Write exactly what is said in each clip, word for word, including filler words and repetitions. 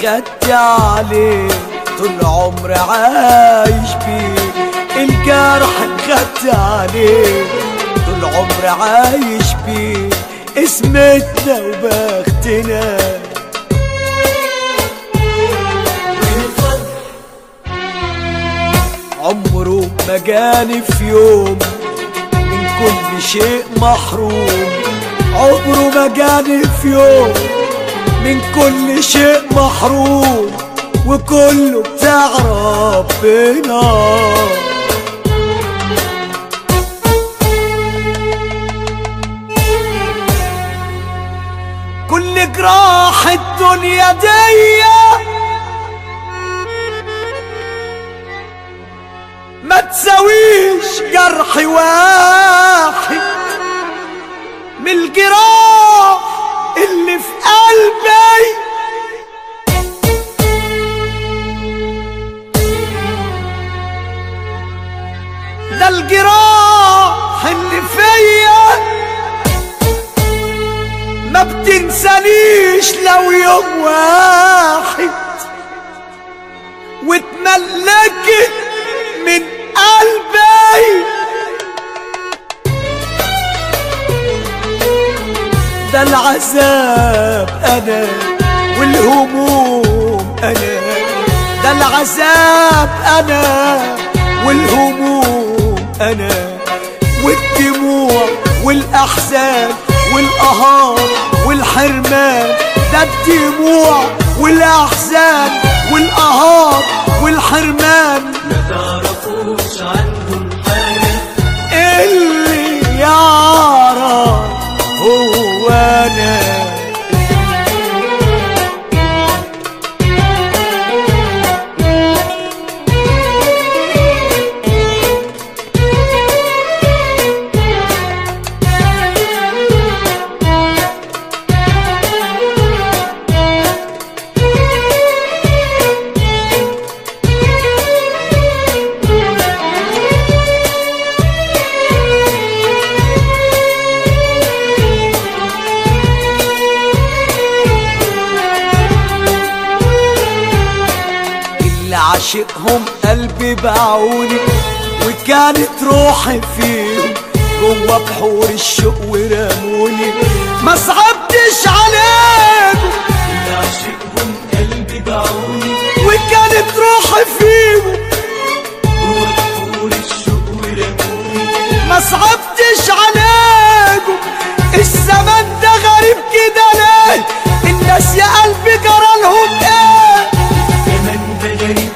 خدت عليه طول عمري عايش بيه، الجرح خدت عليه طول عمري عايش بيه، اسمتنا وبختنا. عمره ما جاني في يوم من كل شيء محروم، عمره ما جاني في يوم من كل شيء محروم، وكله بتاع ربنا. كل جراح الدنيا دي ما تساويش جرح واحد من الجراح اللي في قلبي. ده الجراح اللي فيا ما بتنسانيش لو يوم واحد، واتملكت من قلبي. ده العذاب انا والهموم انا، ده العذاب انا والهموم انا، والدموع والاحزان والقهار والحرمان. ده الدموع والاحزان والقهار والحرمان ما تعرفوش عنهم حاجة، اللي يعرف هو انا. عاشقهم قلبي باعوني، وكانت روحي فيهم جوا بحور الشوق ورموني. ما صعبتش عليهم، عاشقهم قلبي باعوني، وكانت روحي فيهم جوا بحور الشوق ورموني. ما صعبتش عليهم. الزمن ده غريب كده ليه؟ الناس يا قلبي جرالهم ايه؟ الزمن ده غريب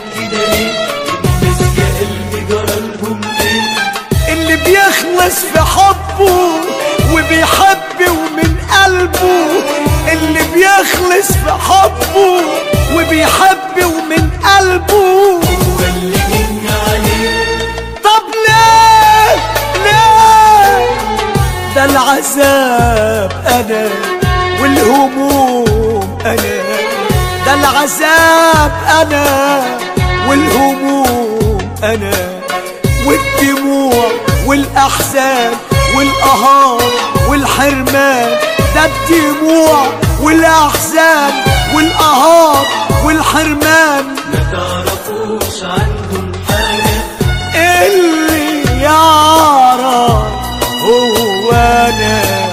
بيخلص في حبه وبيحب ومن قلبه، اللي بيخلص في حبه وبيحب ومن قلبه هو اللي جن عليه. طب ليه ليه؟ ده العذاب انا والهموم انا، ده العذاب انا والهموم انا، والدموع والاحزان والقهار والحرمان. ده الدموع والاحزان والقهار والحرمان ما تعرفوش عنهم حاجة، اللي يعرف هو انا.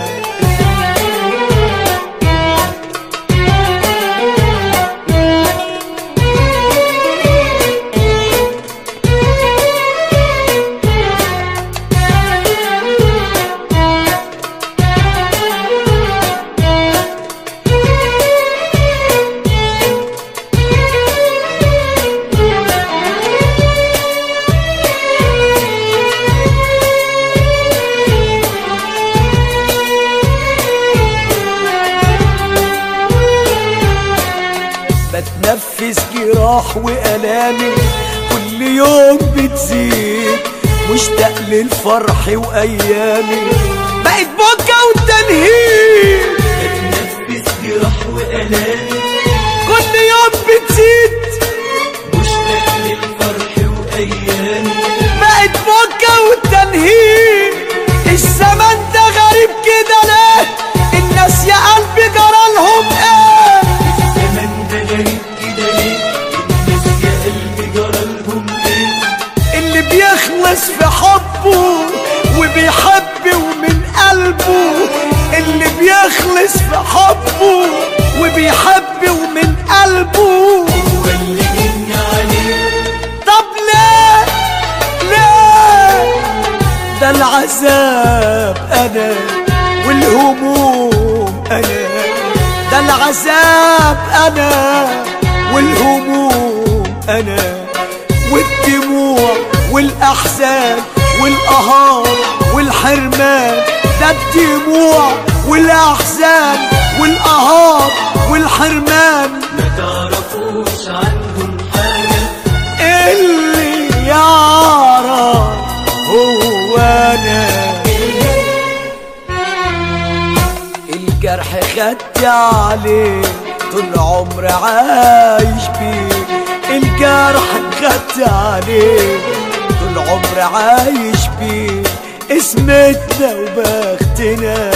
بتنفس جراح وألامي كل يوم بتزيد، مشتاق للفرح وأيامي بقت بكا وتنهيد. بتنفس جراح وألامي كل يوم بتزيد، مشتاق للفرح وأيامي بقت بكا وتنهيد. الزمن ده غريب كده ليه؟ الناس يا قلبي جرالهم ايه؟ الزمن ده غريب كده اللي بيخلص في حبه وبيحب ومن قلبه، اللي بيخلص في حبه وبيحب ومن قلبه هو اللي جني عليه. طب ليه ليه ده العذاب انا والهموم انا، ده العذاب انا والهموم انا، والدموع والاحزان والقهار والحرمان، ده الدموع والاحزان والقهار والحرمان ما تعرفوش عنهم حاجة، اللي يعرف هو انا. الجرح خدت عليه طول عمري عايش بيه، الجرح خدت عليه طول عمري عايش بيه، اسمتنا وبختنا.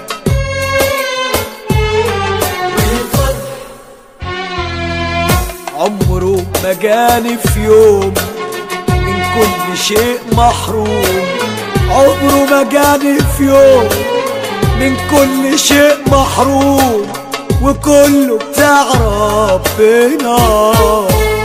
عمره ما جاني في يوم من كل شيء محروم، عمره ما جاني في يوم من كل شيء محروم، وكله بتاع ربنا.